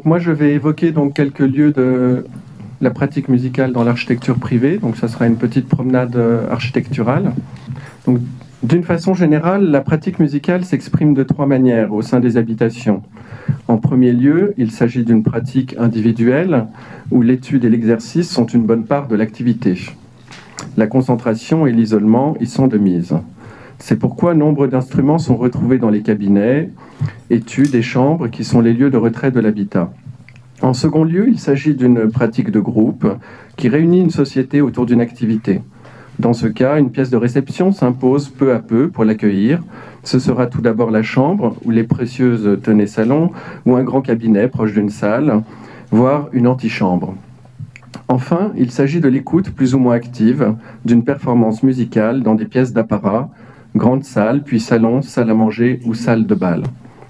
moi je vais évoquer donc quelques lieux de la pratique musicale dans l'architecture privée. Donc ça sera une petite promenade architecturale. Donc, d'une façon générale, la pratique musicale s'exprime de trois manières au sein des habitations. En premier lieu, il s'agit d'une pratique individuelle où l'étude et l'exercice sont une bonne part de l'activité. La concentration et l'isolement y sont de mise. C'est pourquoi nombre d'instruments sont retrouvés dans les cabinets, études et chambres qui sont les lieux de retrait de l'habitat. En second lieu, il s'agit d'une pratique de groupe qui réunit une société autour d'une activité. Dans ce cas, une pièce de réception s'impose peu à peu pour l'accueillir. Ce sera tout d'abord la chambre où les précieuses tenaient salon ou un grand cabinet proche d'une salle, voire une antichambre. Enfin, il s'agit de l'écoute plus ou moins active d'une performance musicale dans des pièces d'apparat, grande salle, puis salon, salle à manger ou salle de bal.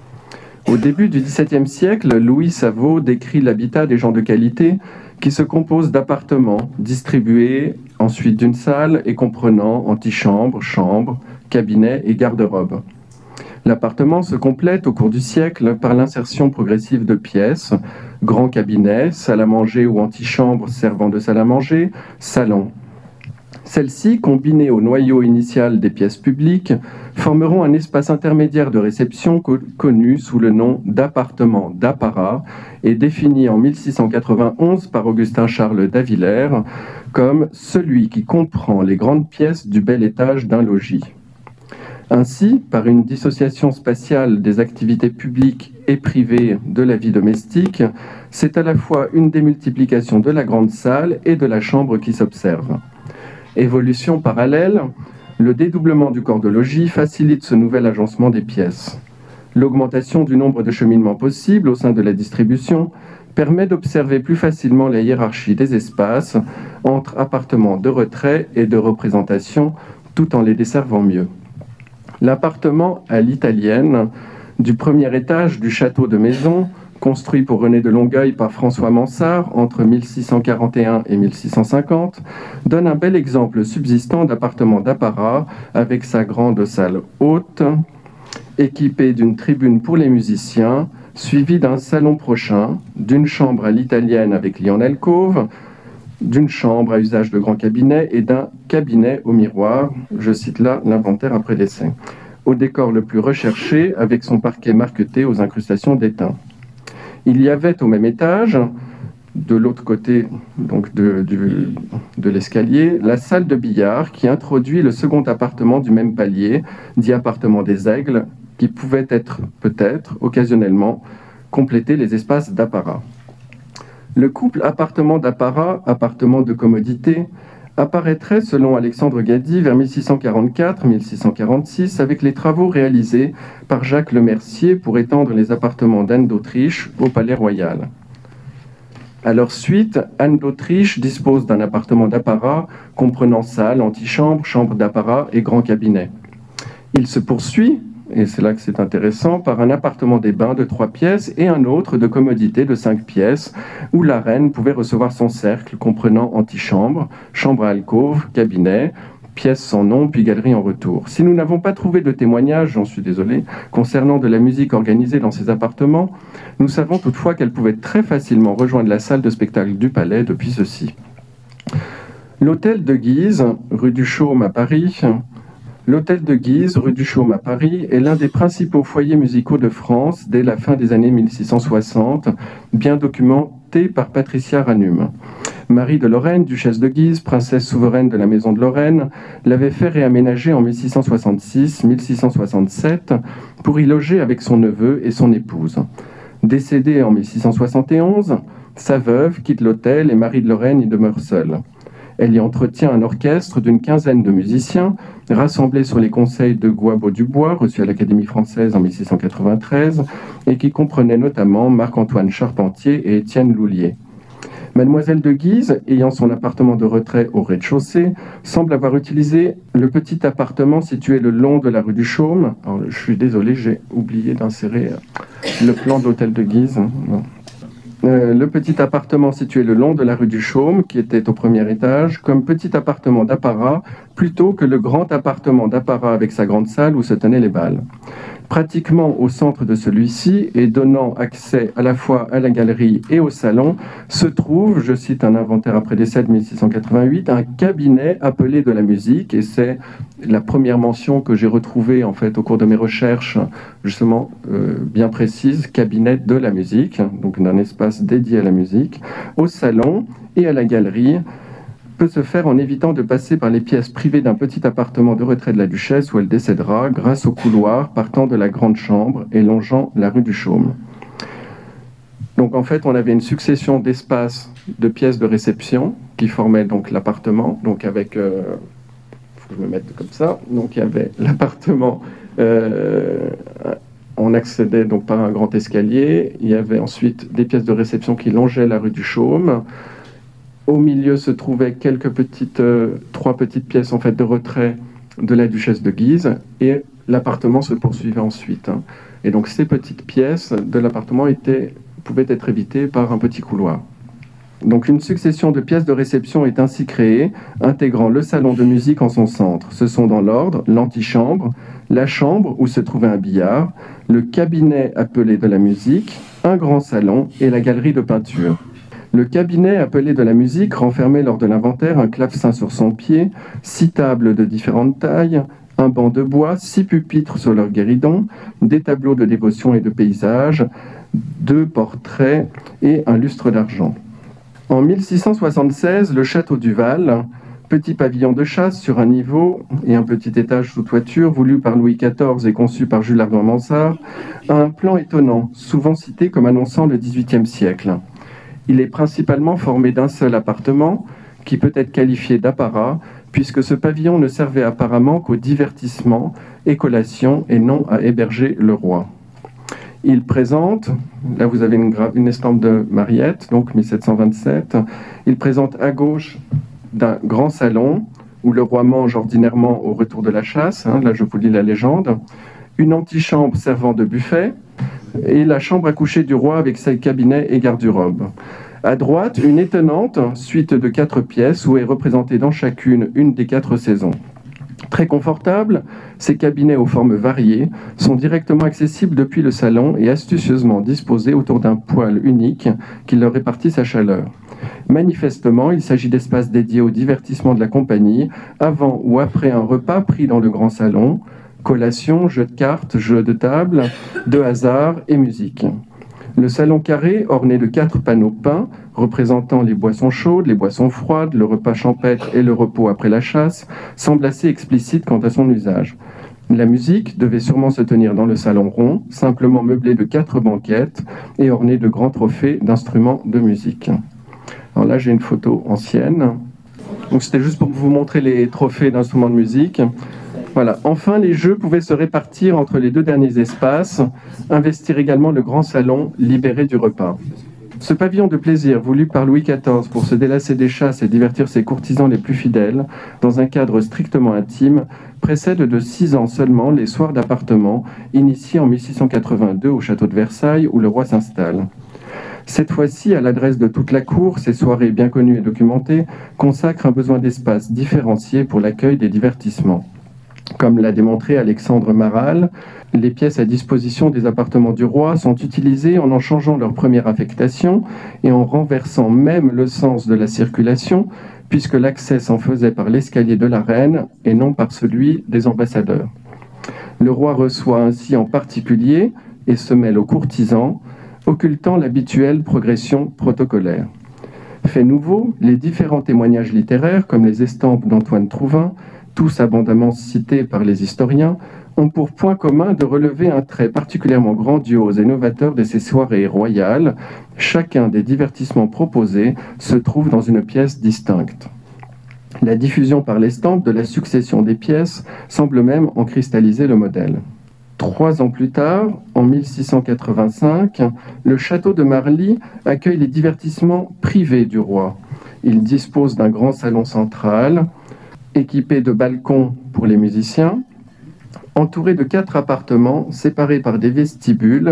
Au début du XVIIe siècle, Louis Savot décrit l'habitat des gens de qualité qui se compose d'appartements distribués ensuite d'une salle et comprenant antichambre, chambre, cabinet et garde-robe. L'appartement se complète au cours du siècle par l'insertion progressive de pièces, grand cabinet, salle à manger ou antichambre servant de salle à manger, salon. Celles-ci, combinées au noyau initial des pièces publiques, formeront un espace intermédiaire de réception connu sous le nom d'appartement d'apparat et défini en 1691 par Augustin-Charles d'Avillers comme celui qui comprend les grandes pièces du bel étage d'un logis. Ainsi, par une dissociation spatiale des activités publiques et privées de la vie domestique, c'est à la fois une démultiplication de la grande salle et de la chambre qui s'observe. Évolution parallèle, le dédoublement du corps de logis facilite ce nouvel agencement des pièces. L'augmentation du nombre de cheminements possibles au sein de la distribution permet d'observer plus facilement la hiérarchie des espaces entre appartements de retrait et de représentation, tout en les desservant mieux. L'appartement à l'italienne du premier étage du château de Maison, construit pour René de Longueuil par François Mansart entre 1641 et 1650, donne un bel exemple subsistant d'appartement d'apparat avec sa grande salle haute, équipée d'une tribune pour les musiciens, suivie d'un salon prochain, d'une chambre à l'italienne avec lit en alcôve, d'une chambre à usage de grand cabinet et d'un cabinet au miroir, je cite là l'inventaire après l'essai, au décor le plus recherché avec son parquet marqueté aux incrustations d'étain. Il y avait au même étage, de l'autre côté donc de l'escalier, la salle de billard qui introduit le second appartement du même palier, dit appartement des Aigles, qui pouvait être, peut-être, occasionnellement, compléter les espaces d'apparat. Le couple appartement d'apparat, appartement de commodité, apparaîtrait, selon Alexandre Gady, vers 1644-1646, avec les travaux réalisés par Jacques Le Mercier pour étendre les appartements d'Anne d'Autriche au Palais Royal. À leur suite, Anne d'Autriche dispose d'un appartement d'apparat comprenant salle, antichambre, chambre d'apparat et grand cabinet. Il se poursuit, et c'est là que c'est intéressant, par un appartement des bains de 3 pièces et un autre de commodité de 5 pièces, où la reine pouvait recevoir son cercle comprenant antichambre, chambre à alcôve, cabinet, pièces sans nom, puis galerie en retour. Si nous n'avons pas trouvé de témoignages, j'en suis désolé, concernant de la musique organisée dans ces appartements, nous savons toutefois qu'elle pouvait très facilement rejoindre la salle de spectacle du palais depuis ceci. L'hôtel de Guise, rue du Chaume à Paris, L'Hôtel de Guise, rue du Chaume à Paris, est l'un des principaux foyers musicaux de France dès la fin des années 1660, bien documenté par Patricia Ranum. Marie de Lorraine, duchesse de Guise, princesse souveraine de la Maison de Lorraine, l'avait fait réaménager en 1666-1667 pour y loger avec son neveu et son épouse. Décédée en 1671, sa veuve quitte l'hôtel et Marie de Lorraine y demeure seule. Elle y entretient un orchestre d'une quinzaine de musiciens, rassemblés sur les conseils de Guabeau-Dubois, reçu à l'Académie française en 1693, et qui comprenait notamment Marc-Antoine Charpentier et Étienne Loulier. Mademoiselle de Guise, ayant son appartement de retrait au rez-de-chaussée, semble avoir utilisé le petit appartement situé le long de la rue du Chaume. Alors, je suis désolé, j'ai oublié d'insérer le plan de l'hôtel de Guise. Non. Le petit appartement situé le long de la rue du Chaume, qui était au premier étage, comme petit appartement d'apparat, plutôt que le grand appartement d'apparat avec sa grande salle où se tenaient les bals. Pratiquement au centre de celui-ci et donnant accès à la fois à la galerie et au salon, se trouve, je cite un inventaire après décès de 1688, un cabinet appelé de la musique, et c'est la première mention que j'ai retrouvée en fait au cours de mes recherches, justement bien précise, cabinet de la musique, donc d'un espace dédié à la musique, au salon et à la galerie, peut se faire en évitant de passer par les pièces privées d'un petit appartement de retrait de la duchesse où elle décédera, grâce au couloir partant de la grande chambre et longeant la rue du Chaume. Donc en fait, on avait une succession d'espaces de pièces de réception qui formaient donc l'appartement, donc avec... faut que je me mette comme ça. Donc il y avait l'appartement... on accédait donc par un grand escalier. Il y avait ensuite des pièces de réception qui longeaient la rue du Chaume. Au milieu se trouvaient trois petites pièces en fait de retrait de la duchesse de Guise, et l'appartement se poursuivait ensuite. Et donc ces petites pièces de l'appartement pouvaient être évitées par un petit couloir. Donc une succession de pièces de réception est ainsi créée, intégrant le salon de musique en son centre. Ce sont dans l'ordre l'antichambre, la chambre où se trouvait un billard, le cabinet appelé de la musique, un grand salon et la galerie de peinture. Le cabinet appelé de la musique renfermait lors de l'inventaire un clavecin sur son pied, 6 tables de différentes tailles, un banc de bois, 6 pupitres sur leur guéridon, des tableaux de dévotion et de paysage, 2 portraits et un lustre d'argent. En 1676, le château du Val, petit pavillon de chasse sur un niveau et un petit étage sous toiture, voulu par Louis XIV et conçu par Jules Armand-Mansart, a un plan étonnant, souvent cité comme annonçant le XVIIIe siècle. Il est principalement formé d'un seul appartement, qui peut être qualifié d'apparat, puisque ce pavillon ne servait apparemment qu'au divertissement et collation, et non à héberger le roi. Il présente, là vous avez une estampe de Mariette, donc 1727, il présente à gauche d'un grand salon, où le roi mange ordinairement au retour de la chasse, là je vous lis la légende, une antichambre servant de buffet, et la chambre à coucher du roi avec ses cabinets et garde-robe. À droite, une étonnante suite de 4 pièces où est représentée dans chacune une des 4 saisons. Très confortables, ces cabinets aux formes variées sont directement accessibles depuis le salon et astucieusement disposés autour d'un poêle unique qui leur répartit sa chaleur. Manifestement, il s'agit d'espaces dédiés au divertissement de la compagnie, avant ou après un repas pris dans le grand salon, collation, jeux de cartes, jeux de table, de hasard et musique. Le salon carré, orné de 4 panneaux peints, représentant les boissons chaudes, les boissons froides, le repas champêtre et le repos après la chasse, semble assez explicite quant à son usage. La musique devait sûrement se tenir dans le salon rond, simplement meublé de 4 banquettes et orné de grands trophées d'instruments de musique. Alors là, j'ai une photo ancienne. Donc c'était juste pour vous montrer les trophées d'instruments de musique. Voilà. Enfin, les jeux pouvaient se répartir entre les 2 derniers espaces, investir également le grand salon libéré du repas. Ce pavillon de plaisir voulu par Louis XIV pour se délasser des chasses et divertir ses courtisans les plus fidèles, dans un cadre strictement intime, précède de 6 ans seulement les soirs d'appartement, initiés en 1682 au château de Versailles où le roi s'installe. Cette fois-ci, à l'adresse de toute la cour, ces soirées bien connues et documentées consacrent un besoin d'espace différencié pour l'accueil des divertissements. Comme l'a démontré Alexandre Maral, les pièces à disposition des appartements du roi sont utilisées en changeant leur première affectation et en renversant même le sens de la circulation, puisque l'accès s'en faisait par l'escalier de la reine et non par celui des ambassadeurs. Le roi reçoit ainsi en particulier et se mêle aux courtisans, occultant l'habituelle progression protocolaire. Fait nouveau, les différents témoignages littéraires, comme les estampes d'Antoine Trouvin, tous abondamment cités par les historiens, ont pour point commun de relever un trait particulièrement grandiose et novateur de ces soirées royales. Chacun des divertissements proposés se trouve dans une pièce distincte. La diffusion par l'estampe de la succession des pièces semble même en cristalliser le modèle. 3 ans plus tard, en 1685, le château de Marly accueille les divertissements privés du roi. Il dispose d'un grand salon central, équipé de balcons pour les musiciens, entouré de 4 appartements séparés par des vestibules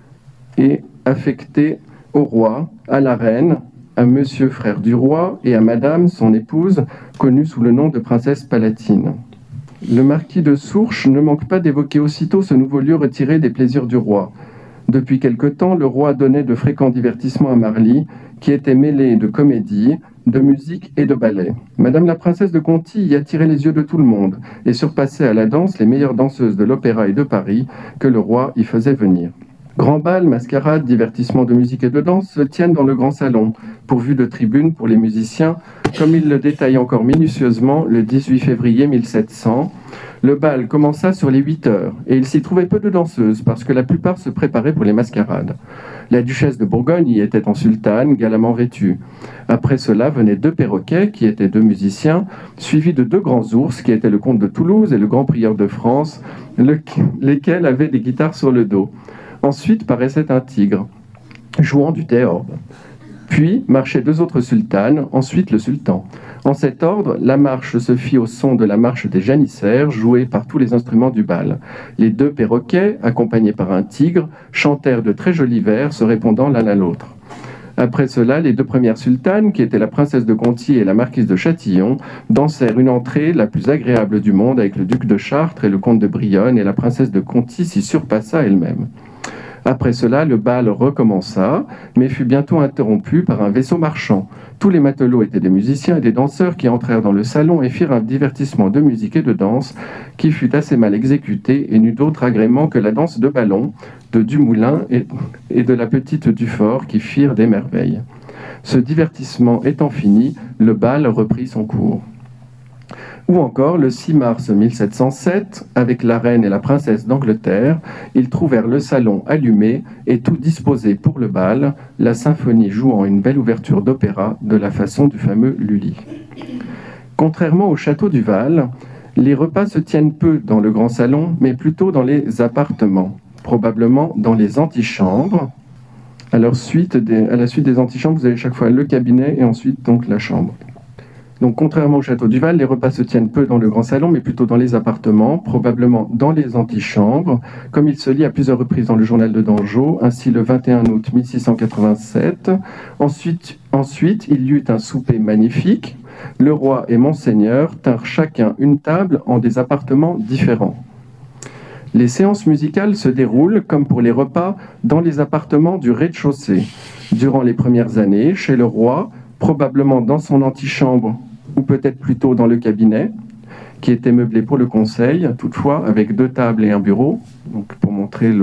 et affectés au roi, à la reine, à monsieur frère du roi et à madame, son épouse, connue sous le nom de princesse palatine. Le marquis de Sourches ne manque pas d'évoquer aussitôt ce nouveau lieu retiré des plaisirs du roi. Depuis quelque temps, le roi donnait de fréquents divertissements à Marly, qui était mêlé de comédie, de musique et de ballet. Madame la princesse de Conti y attirait les yeux de tout le monde et surpassait à la danse les meilleures danseuses de l'opéra et de Paris que le roi y faisait venir. Grand bal, mascarade, divertissements de musique et de danse se tiennent dans le grand salon, pourvu de tribunes pour les musiciens, comme il le détaille encore minutieusement le 18 février 1700. Le bal commença sur les 8 heures, et il s'y trouvait peu de danseuses, parce que la plupart se préparaient pour les mascarades. La duchesse de Bourgogne y était en sultane, galamment vêtue. Après cela venaient 2 perroquets, qui étaient 2 musiciens, suivis de 2 grands ours, qui étaient le comte de Toulouse et le grand prieur de France, lesquels avaient des guitares sur le dos. Ensuite paraissait un tigre, jouant du théorbe. Puis marchaient 2 autres sultanes, ensuite le sultan. En cet ordre, la marche se fit au son de la marche des janissaires, jouée par tous les instruments du bal. Les 2 perroquets, accompagnés par un tigre, chantèrent de très jolis vers, se répondant l'un à l'autre. Après cela, les 2 premières sultanes, qui étaient la princesse de Conti et la marquise de Châtillon, dansèrent une entrée la plus agréable du monde avec le duc de Chartres et le comte de Brionne, et la princesse de Conti s'y surpassa elle-même. Après cela, le bal recommença, mais fut bientôt interrompu par un vaisseau marchand. Tous les matelots étaient des musiciens et des danseurs qui entrèrent dans le salon et firent un divertissement de musique et de danse qui fut assez mal exécuté et n'eut d'autre agrément que la danse de ballon, de Dumoulin et de la petite Dufort qui firent des merveilles. Ce divertissement étant fini, le bal reprit son cours. Ou encore, le 6 mars 1707, avec la reine et la princesse d'Angleterre, ils trouvèrent le salon allumé et tout disposé pour le bal, la symphonie jouant une belle ouverture d'opéra de la façon du fameux Lully. Contrairement au château du Val, les repas se tiennent peu dans le grand salon, mais plutôt dans les appartements, probablement dans les antichambres. À la suite des antichambres, vous avez chaque fois le cabinet et ensuite donc la chambre. Donc, contrairement au château du Val, les repas se tiennent peu dans le grand salon, mais plutôt dans les appartements, probablement dans les antichambres, comme il se lit à plusieurs reprises dans le journal de Dangeau, ainsi le 21 août 1687. Ensuite, il y eut un souper magnifique. Le roi et Monseigneur tinrent chacun une table en des appartements différents. Les séances musicales se déroulent, comme pour les repas, dans les appartements du rez-de-chaussée. Durant les premières années, chez le roi, probablement dans son antichambre, ou peut-être plutôt dans le cabinet, qui était meublé pour le conseil, toutefois avec 2 tables et un bureau, donc pour montrer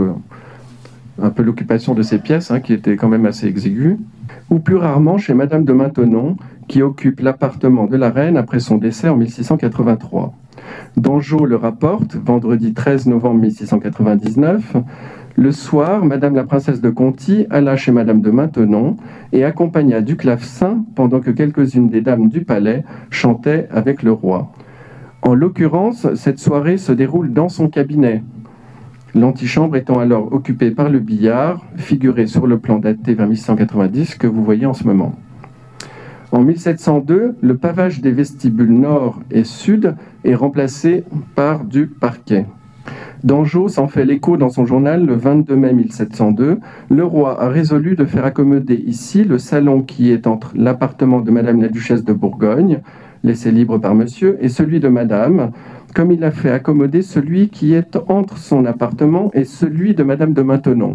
un peu l'occupation de ces pièces, qui était quand même assez exiguë, ou plus rarement chez Madame de Maintenon, qui occupe l'appartement de la reine après son décès en 1683. Dangeau le rapporte, vendredi 13 novembre 1699, le soir, Madame la princesse de Conti alla chez Madame de Maintenon et accompagna du clavecin pendant que quelques-unes des dames du palais chantaient avec le roi. En l'occurrence, cette soirée se déroule dans son cabinet, l'antichambre étant alors occupée par le billard, figuré sur le plan daté vers 1690 que vous voyez en ce moment. En 1702, le pavage des vestibules nord et sud est remplacé par du parquet. Dangeau s'en fait l'écho dans son journal le 22 mai 1702. Le roi a résolu de faire accommoder ici le salon qui est entre l'appartement de Madame la Duchesse de Bourgogne, laissé libre par monsieur, et celui de Madame, comme il a fait accommoder celui qui est entre son appartement et celui de Madame de Maintenon.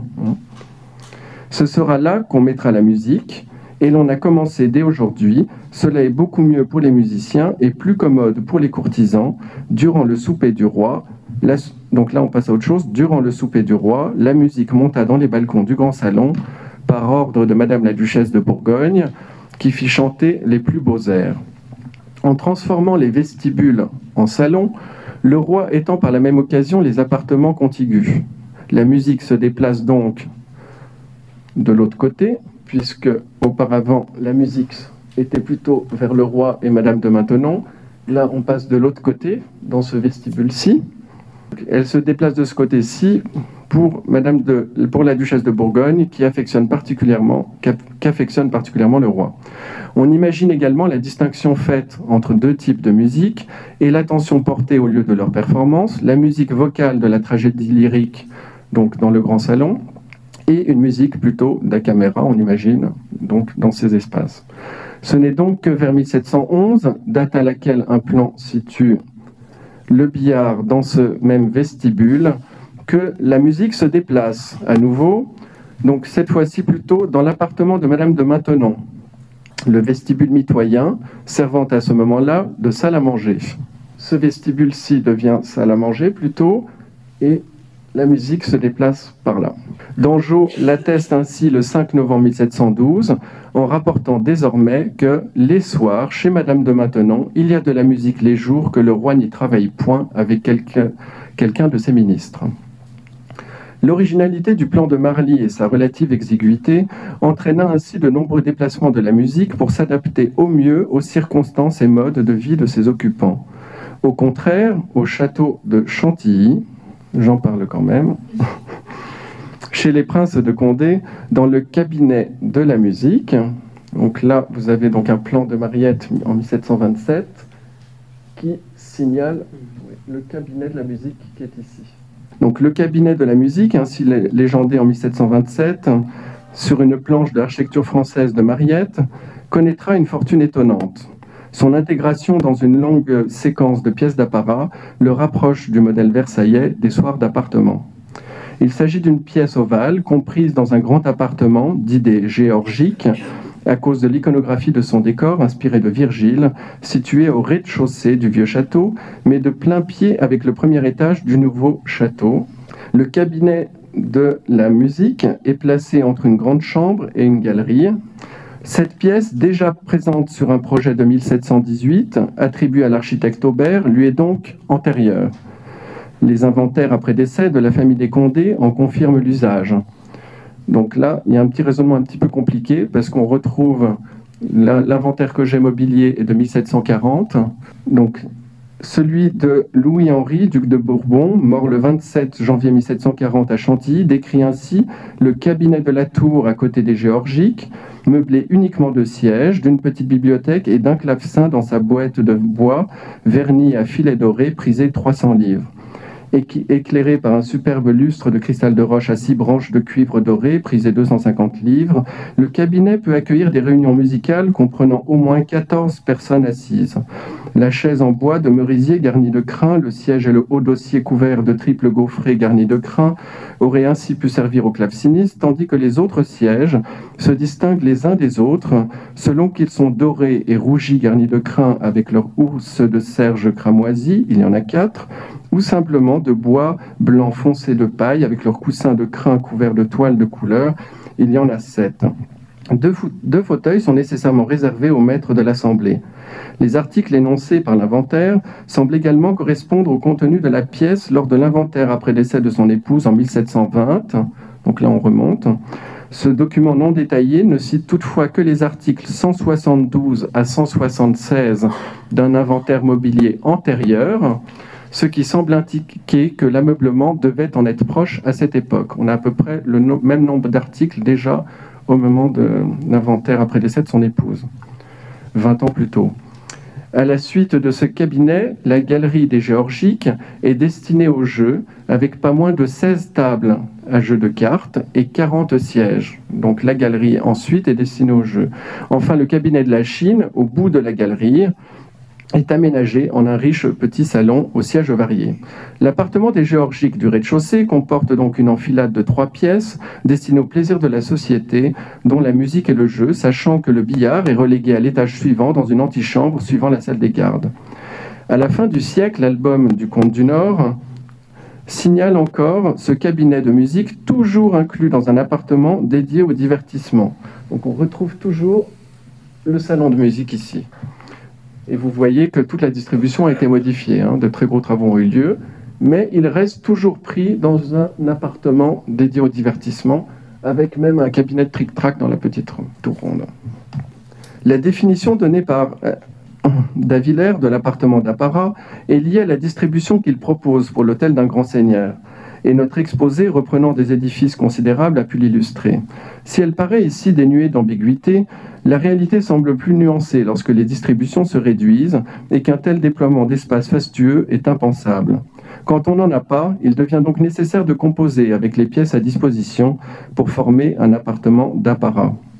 Ce sera là qu'on mettra la musique, et l'on a commencé dès aujourd'hui. Cela est beaucoup mieux pour les musiciens et plus commode pour les courtisans. Durant le souper du roi, donc là on passe à autre chose, durant le souper du roi, la musique monta dans les balcons du grand salon par ordre de Madame la Duchesse de Bourgogne, qui fit chanter les plus beaux airs. En transformant les vestibules en salons, le roi étend par la même occasion les appartements contigus. La musique se déplace donc de l'autre côté, puisque auparavant la musique était plutôt vers le roi et Madame de Maintenon. Là on passe de l'autre côté, dans ce vestibule-ci. Elle se déplace de ce côté-ci pour la Duchesse de Bourgogne, qui affectionne particulièrement le roi. On imagine également la distinction faite entre 2 types de musique et l'attention portée au lieu de leur performance, la musique vocale de la tragédie lyrique, donc dans le grand salon, et une musique plutôt da camera, on imagine, donc dans ces espaces. Ce n'est donc que vers 1711, date à laquelle un plan situe le billard dans ce même vestibule, que la musique se déplace à nouveau, donc cette fois-ci plutôt dans l'appartement de Madame de Maintenon, le vestibule mitoyen servant à ce moment-là de salle à manger. Ce vestibule-ci devient salle à manger plutôt, et la musique se déplace par là. Dangeau l'atteste ainsi le 5 novembre 1712, en rapportant désormais que les soirs, chez Madame de Maintenon, il y a de la musique les jours que le roi n'y travaille point avec quelqu'un de ses ministres. L'originalité du plan de Marly et sa relative exiguïté entraîna ainsi de nombreux déplacements de la musique pour s'adapter au mieux aux circonstances et modes de vie de ses occupants. Au contraire, au château de Chantilly, j'en parle quand même, chez les princes de Condé, dans le cabinet de la musique, donc là vous avez donc un plan de Mariette en 1727 qui signale le cabinet de la musique qui est ici. Donc le cabinet de la musique, ainsi légendé en 1727, sur une planche d'architecture française de Mariette, connaîtra une fortune étonnante. Son intégration dans une longue séquence de pièces d'apparat le rapproche du modèle versaillais des soirs d'appartement. Il s'agit d'une pièce ovale comprise dans un grand appartement d'idées géorgiques à cause de l'iconographie de son décor inspiré de Virgile, situé au rez-de-chaussée du vieux château, mais de plein pied avec le premier étage du nouveau château. Le cabinet de la musique est placé entre une grande chambre et une galerie. Cette pièce, déjà présente sur un projet de 1718, attribué à l'architecte Aubert, lui est donc antérieure. Les inventaires après décès de la famille des Condé en confirment l'usage. Donc là, il y a un petit raisonnement un petit peu compliqué, parce qu'on retrouve l'inventaire que j'ai mobilier est de 1740. Donc, celui de Louis-Henri, duc de Bourbon, mort le 27 janvier 1740 à Chantilly, décrit ainsi le cabinet de la tour à côté des Géorgiques, meublé uniquement de sièges, d'une petite bibliothèque et d'un clavecin dans sa boîte de bois, verni à filet doré, prisé 300 livres. Éclairé par un superbe lustre de cristal de roche à 6 branches de cuivre doré, prisé 250 livres, le cabinet peut accueillir des réunions musicales comprenant au moins 14 personnes assises. La chaise en bois de merisier garnie de crin, le siège et le haut dossier couvert de triple gaufret garni de crin auraient ainsi pu servir aux clavecinistes, tandis que les autres sièges se distinguent les uns des autres selon qu'ils sont dorés et rougis garnis de crin avec leur housse de serge cramoisi, il y en a 4, ou simplement de bois blanc foncé de paille avec leurs coussins de crin couverts de toile de couleur, il y en a 7. Deux fauteuils sont nécessairement réservés aux maîtres de l'Assemblée. Les articles énoncés par l'inventaire semblent également correspondre au contenu de la pièce lors de l'inventaire après décès de son épouse en 1720. Donc là, on remonte. Ce document non détaillé ne cite toutefois que les articles 172 à 176 d'un inventaire mobilier antérieur, ce qui semble indiquer que l'ameublement devait en être proche à cette époque. On a à peu près le même nombre d'articles déjà au moment de l'inventaire après décès de son épouse, 20 ans plus tôt. À la suite de ce cabinet, la galerie des Géorgiques est destinée au jeu, avec pas moins de 16 tables à jeu de cartes et 40 sièges. Donc la galerie ensuite est destinée au jeu. Enfin, le cabinet de la Chine, au bout de la galerie, est aménagé en un riche petit salon aux sièges variés. L'appartement des Géorgiques du rez-de-chaussée comporte donc une enfilade de 3 pièces destinées au plaisir de la société, dont la musique et le jeu, sachant que le billard est relégué à l'étage suivant dans une antichambre suivant la salle des gardes. À la fin du siècle, l'album du Comte du Nord signale encore ce cabinet de musique toujours inclus dans un appartement dédié au divertissement. Donc on retrouve toujours le salon de musique ici. Et vous voyez que toute la distribution a été modifiée, de très gros travaux ont eu lieu, mais il reste toujours pris dans un appartement dédié au divertissement, avec même un cabinet de tric-trac dans la petite tour ronde. La définition donnée par Davillers de l'appartement d'Apparat est liée à la distribution qu'il propose pour l'hôtel d'un grand seigneur. Et notre exposé, reprenant des édifices considérables, a pu l'illustrer. Si elle paraît ici dénuée d'ambiguïté, la réalité semble plus nuancée lorsque les distributions se réduisent et qu'un tel déploiement d'espace fastueux est impensable. Quand on n'en a pas, il devient donc nécessaire de composer avec les pièces à disposition pour former un appartement d'apparat.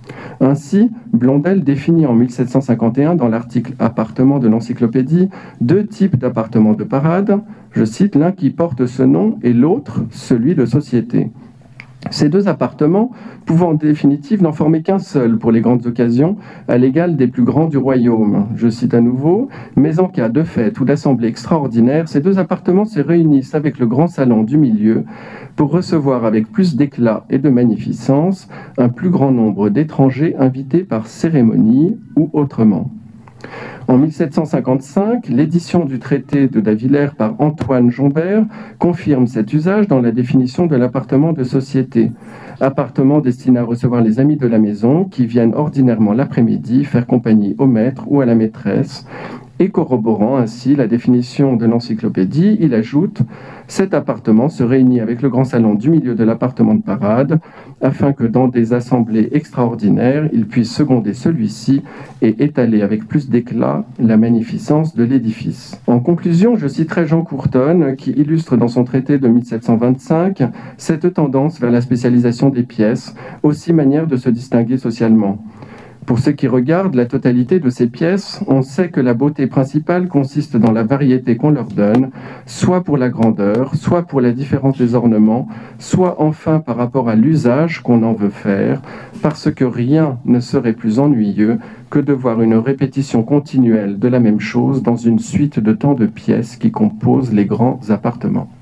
Ainsi, Blondel définit en 1751 dans l'article « Appartements » de l'Encyclopédie 2 types d'appartements de parade, je cite, l'un qui porte ce nom et l'autre celui de société. Ces 2 appartements pouvant en définitive n'en former qu'un seul pour les grandes occasions, à l'égal des plus grands du royaume. Je cite à nouveau, « Mais en cas de fête ou d'assemblée extraordinaire, ces 2 appartements se réunissent avec le grand salon du milieu pour recevoir avec plus d'éclat et de magnificence un plus grand nombre d'étrangers invités par cérémonie ou autrement. » En 1755, l'édition du traité de Davillers par Antoine Jombert confirme cet usage dans la définition de l'appartement de société. Appartement destiné à recevoir les amis de la maison qui viennent ordinairement l'après-midi faire compagnie au maître ou à la maîtresse. Et corroborant ainsi la définition de l'encyclopédie, il ajoute « Cet appartement se réunit avec le grand salon du milieu de l'appartement de parade, afin que dans des assemblées extraordinaires, il puisse seconder celui-ci et étaler avec plus d'éclat la magnificence de l'édifice. » En conclusion, je citerai Jean Courtonne, qui illustre dans son traité de 1725 cette tendance vers la spécialisation des pièces, aussi manière de se distinguer socialement. Pour ceux qui regardent la totalité de ces pièces, on sait que la beauté principale consiste dans la variété qu'on leur donne, soit pour la grandeur, soit pour la différence des ornements, soit enfin par rapport à l'usage qu'on en veut faire, parce que rien ne serait plus ennuyeux que de voir une répétition continuelle de la même chose dans une suite de tant de pièces qui composent les grands appartements.